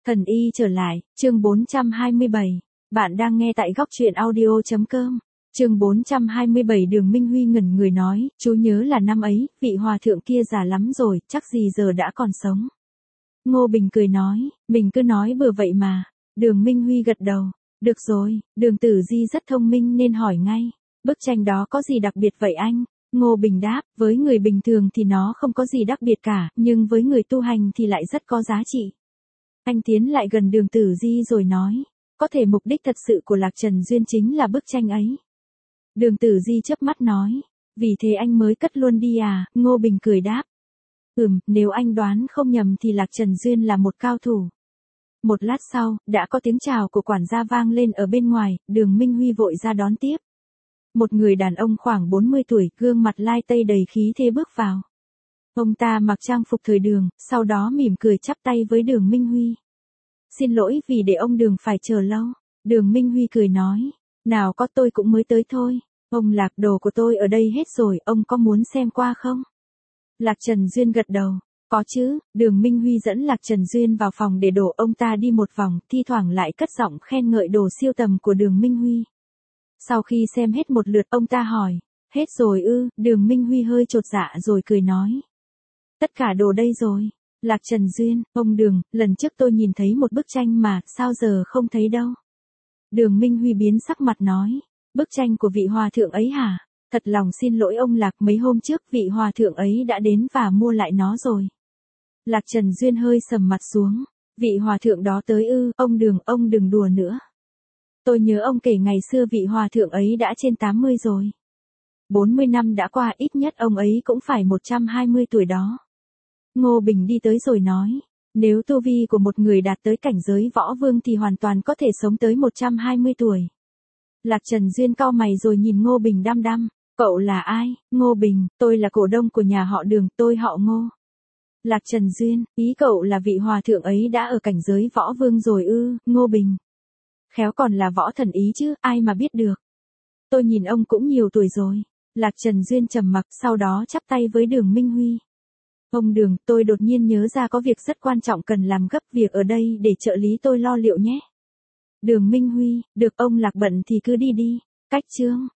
Thần y trở lại, chương 427. Bạn đang nghe tại góc truyện audio.com. Chương 427 Đường Minh Huy ngẩn người nói, chú nhớ là năm ấy, vị hòa thượng kia già lắm rồi, chắc gì giờ đã còn sống. Ngô Bình cười nói, mình cứ nói bừa vậy mà. Đường Minh Huy gật đầu, được rồi, Đường Tử Di rất thông minh nên hỏi ngay, bức tranh đó có gì đặc biệt vậy anh? Ngô Bình đáp, với người bình thường thì nó không có gì đặc biệt cả, nhưng với người tu hành thì lại rất có giá trị. Anh tiến lại gần Đường Tử Di rồi nói, có thể mục đích thật sự của Lạc Trần Duyên chính là bức tranh ấy. Đường Tử Di chớp mắt nói, vì thế anh mới cất luôn đi à? Ngô Bình cười đáp, nếu anh đoán không nhầm thì Lạc Trần Duyên là một cao thủ. Một lát sau, đã có tiếng chào của quản gia vang lên ở bên ngoài, Đường Minh Huy vội ra đón tiếp. Một người đàn ông khoảng 40 tuổi, gương mặt lai tây đầy khí thế bước vào. Ông ta mặc trang phục thời Đường, sau đó mỉm cười chắp tay với Đường Minh Huy. Xin lỗi vì để ông Đường phải chờ lâu. Đường Minh Huy cười nói, nào có tôi cũng mới tới thôi. Ông Lạc, đồ của tôi ở đây hết rồi, ông có muốn xem qua không? Lạc Trần Duyên gật đầu, có chứ. Đường Minh Huy dẫn Lạc Trần Duyên vào phòng để đổ ông ta đi một vòng, thi thoảng lại cất giọng khen ngợi đồ siêu tầm của Đường Minh Huy. Sau khi xem hết một lượt ông ta hỏi, hết rồi ư? Đường Minh Huy hơi chột dạ rồi cười nói, tất cả đồ đây rồi. Lạc Trần Duyên, ông Đường, lần trước tôi nhìn thấy một bức tranh mà, sao giờ không thấy đâu? Đường Minh Huy biến sắc mặt nói, bức tranh của vị hòa thượng ấy hả? Thật lòng xin lỗi ông Lạc, mấy hôm trước vị hòa thượng ấy đã đến và mua lại nó rồi. Lạc Trần Duyên hơi sầm mặt xuống, vị hòa thượng đó tới ư? Ông đừng đùa nữa. Tôi nhớ ông kể ngày xưa vị hòa thượng ấy đã trên 80 rồi. 40 năm đã qua, ít nhất ông ấy cũng phải 120 tuổi đó. Ngô Bình đi tới rồi nói, nếu tu vi của một người đạt tới cảnh giới võ vương thì hoàn toàn có thể sống tới 120 tuổi. Lạc Trần Duyên cau mày rồi nhìn Ngô Bình đăm đăm, cậu là ai? Ngô Bình, tôi là cổ đông của nhà họ Đường, tôi họ Ngô. Lạc Trần Duyên, ý cậu là vị hòa thượng ấy đã ở cảnh giới võ vương rồi ư? Ngô Bình, khéo còn là võ thần ý chứ, ai mà biết được. Tôi nhìn ông cũng nhiều tuổi rồi. Lạc Trần Duyên trầm mặc, sau đó chắp tay với Đường Minh Huy. Ông Đường, tôi đột nhiên nhớ ra có việc rất quan trọng cần làm gấp, việc ở đây để trợ lý tôi lo liệu nhé. Đường Minh Huy, được, ông Lạc bận thì cứ đi đi. Cách chương.